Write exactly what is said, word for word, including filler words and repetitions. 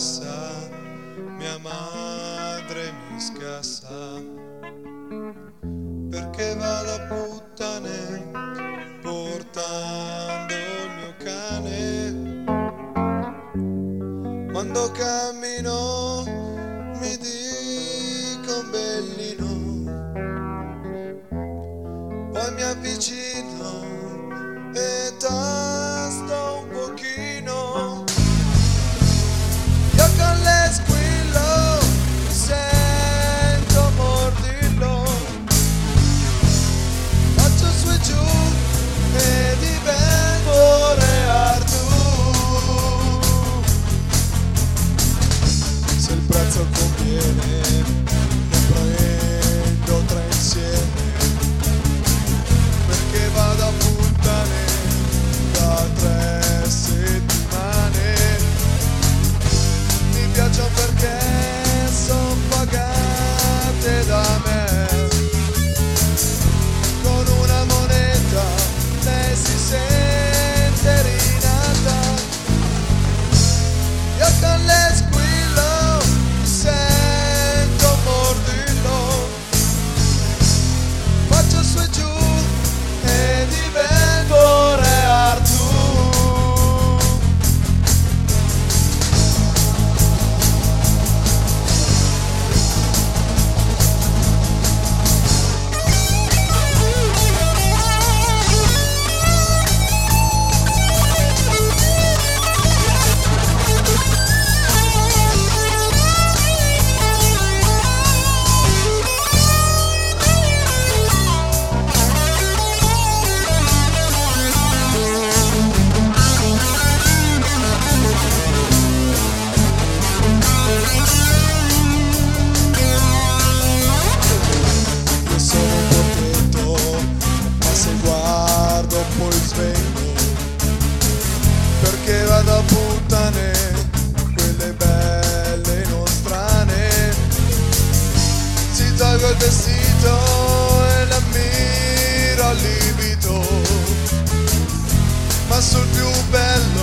passa, mia madre mi scassa, perché vado a puttane portando il mio cane. Quando cammino mi dico un bellino, poi mi avvicino e tasto un pochino. Io con le squillo mi sento mordillo, faccio su e giù e divento Re Artù. Se il prezzo conviene ne prendo tre insieme, perché vado a puttane da tre settimane. Mi piacciono perché sono pagate da me, con una moneta lei si sente rinata. Io con le squillo mi sento mordillo, faccio su e giù e divento Re Artù. Io sono un porchetto, ma se guardo poi svengo, perché vado a puttane quelle belle nostrane. Si tolgo il vestito e l'ammiro al lievito, ma sul più bello